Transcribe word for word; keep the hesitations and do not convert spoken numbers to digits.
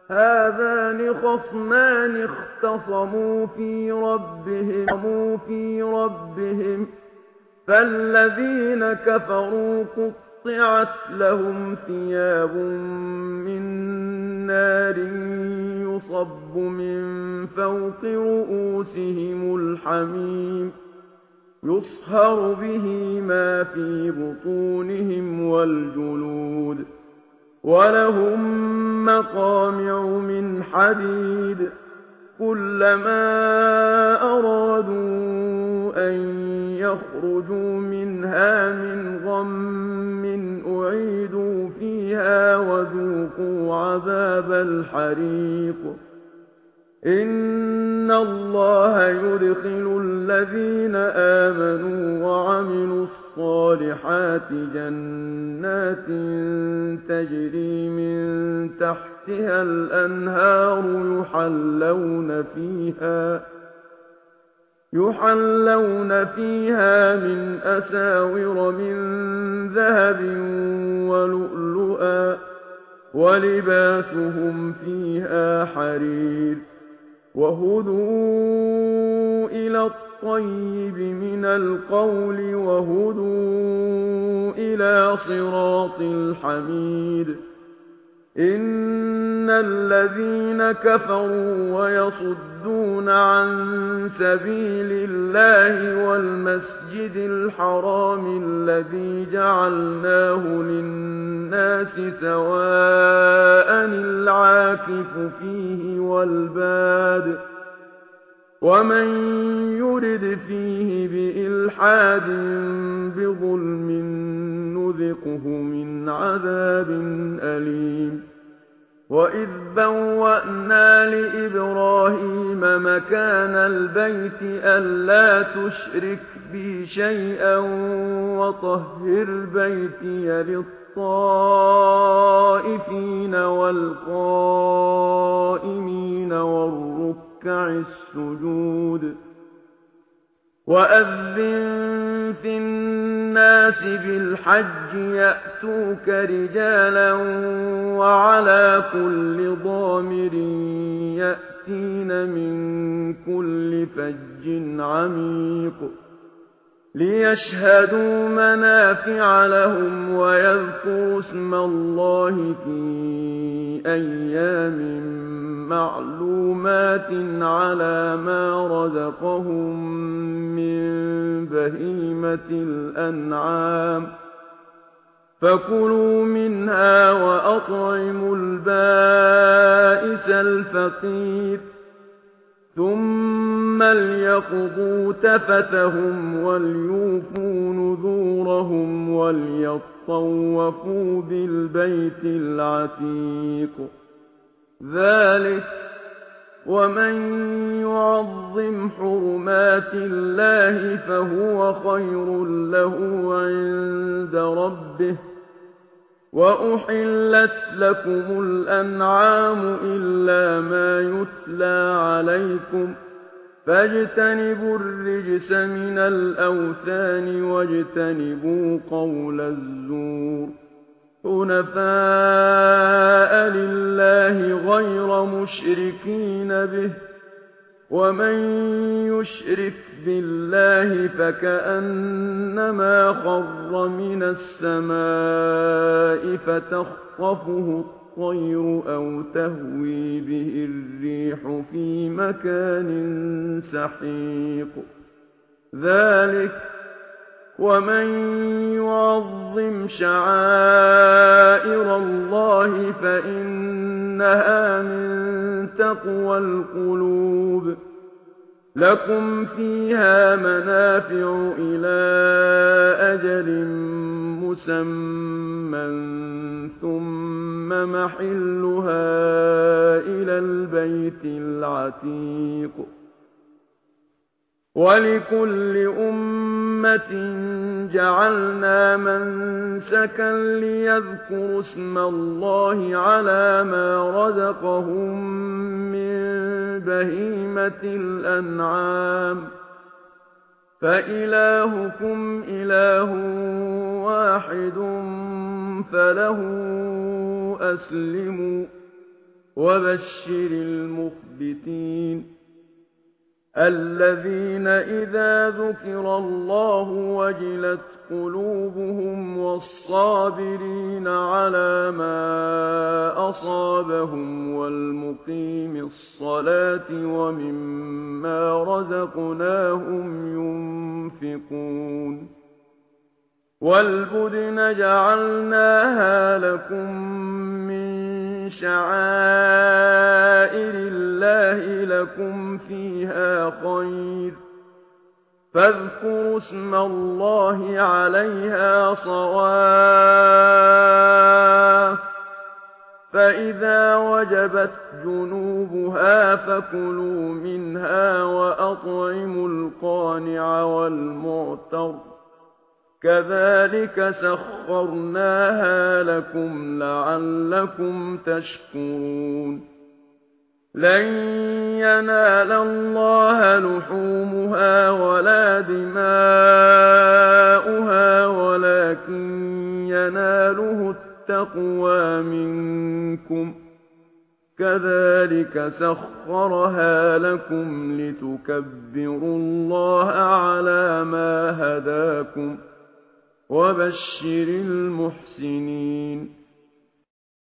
هَٰذَانِ خَصْمَانِ اخْتَصَمُوا فِي رَبِّهِمْ فِي رَبِّهِمْ فَالَّذِينَ كَفَرُوا قُطِّعَتْ لَهُمْ ثِيَابٌ مِّن نَّارٍ يُصَبُّ مِن فَوْقِ رُءُوسِهِمُ الْحَمِيمُ يُصْهَرُ بِهِ مَا فِي بُطُونِهِمْ وَالْجُلُودُ وَلَهُم مَّقَامِعُ مِنْ حَدِيدٍ كُلَّمَا أَرَادُوا أَن يَخْرُجُوا مِنْهَا مِنْ غَمٍّ أُعِيدُوا فِيهَا وَذُوقُوا عَذَابَ الْحَرِيقِ إِنَّ اللَّهَ يُدْخِلُ الَّذِينَ آمَنُوا وَعَمِلُوا الصَّالِحَاتِ جَنَّاتٍ تَجْرِي مِن تَحْتِهَا الْأَنْهَارُ يُحَلَّوْنَ فِيهَا يُحَلَّوْنَ فِيهَا مِنْ أَسَاوِرَ مِن ذَهَبٍ وَلُؤْلُؤًا وَلِبَاسُهُمْ فِيهَا حَرِيرٌ وَهُدُوا إِلَى الطَّيِّبِ مِنَ الْقَوْلِ وَهُدُوا إِلَىٰ صِرَاطِ الْحَمِيدِ إِنَّ الَّذِينَ كَفَرُوا وَيَصُدُّونَ عَن سَبِيلِ اللَّهِ وَالْمَسْجِدِ الْحَرَامِ الَّذِي جَعَلْنَاهُ لِلنَّاسِ سَوَاءً الْعَاكِفُ فِيهِ وَالْبَادِ وَمَن يُرِدْ فِيهِ بِإِلْحَادٍ بِظُلْمٍ نُّذِقْهُ مِنْ عَذَابٍ أَلِيمٍ وَإِذْ بَوَّأْنَا لِإِبْرَاهِيمَ مَكَانَ الْبَيْتِ أَلَّا تُشْرِكْ بِي شَيْئًا وَطَهِّرْ بَيْتِيَ لِلطَّائِفِينَ وَالْقَائِمِينَ وَالرُّكَّعِ السُّجُودِ وَأَذِّن فِي النَّاسِ بِالْحَجِّ يَأْتُوكَ رِجَالًا وَعَلَىٰ كُلِّ ضَامِرٍ يَأْتِينَ مِن كُلِّ فَجٍّ عَمِيقٍ لِّيَشْهَدُوا مَنَافِعَ لَهُمْ وَيَذْكُرُوا اسْمَ اللَّهِ فِي أَيَّامٍ مَّعْلُومَاتٍ عَلَىٰ مَا رَزَقَهُم مِّن بَهِيمَةِ الْأَنْعَامِ فَكُلُوا مِنْهَا وَأَطْعِمُوا الْبَائِسَ الْفَقِيرَ ثُمَّ لْيَقْضُوا تَفَثَهُمْ وَلْيُوفُوا نُذُورَهُمْ وَلْيَطَّوَّفُوا بِالْبَيْتِ الْعَتِيقِ ذَٰلِكَ وَمَن يُعَظِّمْ حُرُمَاتِ اللَّهِ فَهُوَ خَيْرٌ لَّهُ عِندَ رَبِّهِ وَأُحِلَّتْ لَكُمُ الْأَنْعَامُ إِلَّا مَا يُتْلَىٰ عَلَيْكُمْ فَاجْتَنِبُوا الرِّجْسَ مِنَ الْأَوْثَانِ وَاجْتَنِبُوا قَوْلَ الزُّورِ حُنَفَاءَ لِلَّهِ غَيْرَ مُشْرِكِينَ بِهِ وَمَن يُشْرِكْ بِاللَّهِ فَكَأَنَّمَا خَرَّ مِنَ السَّمَاءِ فَتَخْطَفُهُ الطَّيْرُ أَوْ تَهْوِي بِهِ الرِّيحُ فِي مَكَانٍ سَحِيقٍ ذَٰلِكَ وَمَن يُعَظِّمْ شَعَائِرَ اللَّهِ فَإِنَّهَا مِن تَقْوَى الْقُلُوبِ لَكُمْ فِيهَا مَنَافِعُ إِلَىٰ أَجَلٍ مُّسَمًّى ثُمَّ مَحِلُّهَا إِلَى الْبَيْتِ الْعَتِيقِ وَلِكُلِّ أُمَّةٍ جَعَلْنَا مَنسَكًا لِّيَذْكُرُوا اسْمَ اللَّهِ عَلَىٰ مَا رَزَقَهُم مِّن بَهِيمَةِ الْأَنْعَامِ فَإِلَٰهُكُمْ إِلَٰهٌ وَاحِدٌ فَلَهُ أَسْلِمُوا وبشر المخبتين الذين إذا ذكر الله وجلت قلوبهم والصابرين على ما أصابهم والمقيم الصلاة ومما رزقناهم ينفقون والبدن جعلناها لكم من شعائر الله لكم فيها خير فاذكروا اسم الله عليها صواف فإذا وجبت جنوبها فكلوا منها وأطعموا القانع والمعتر كذلك سخرناها لكم لعلكم تشكرون لن ينال الله لحومها ولا دماؤها ولكن يناله التقوى منكم كذلك سخرها لكم لتكبروا الله على ما هداكم وبشر المحسنين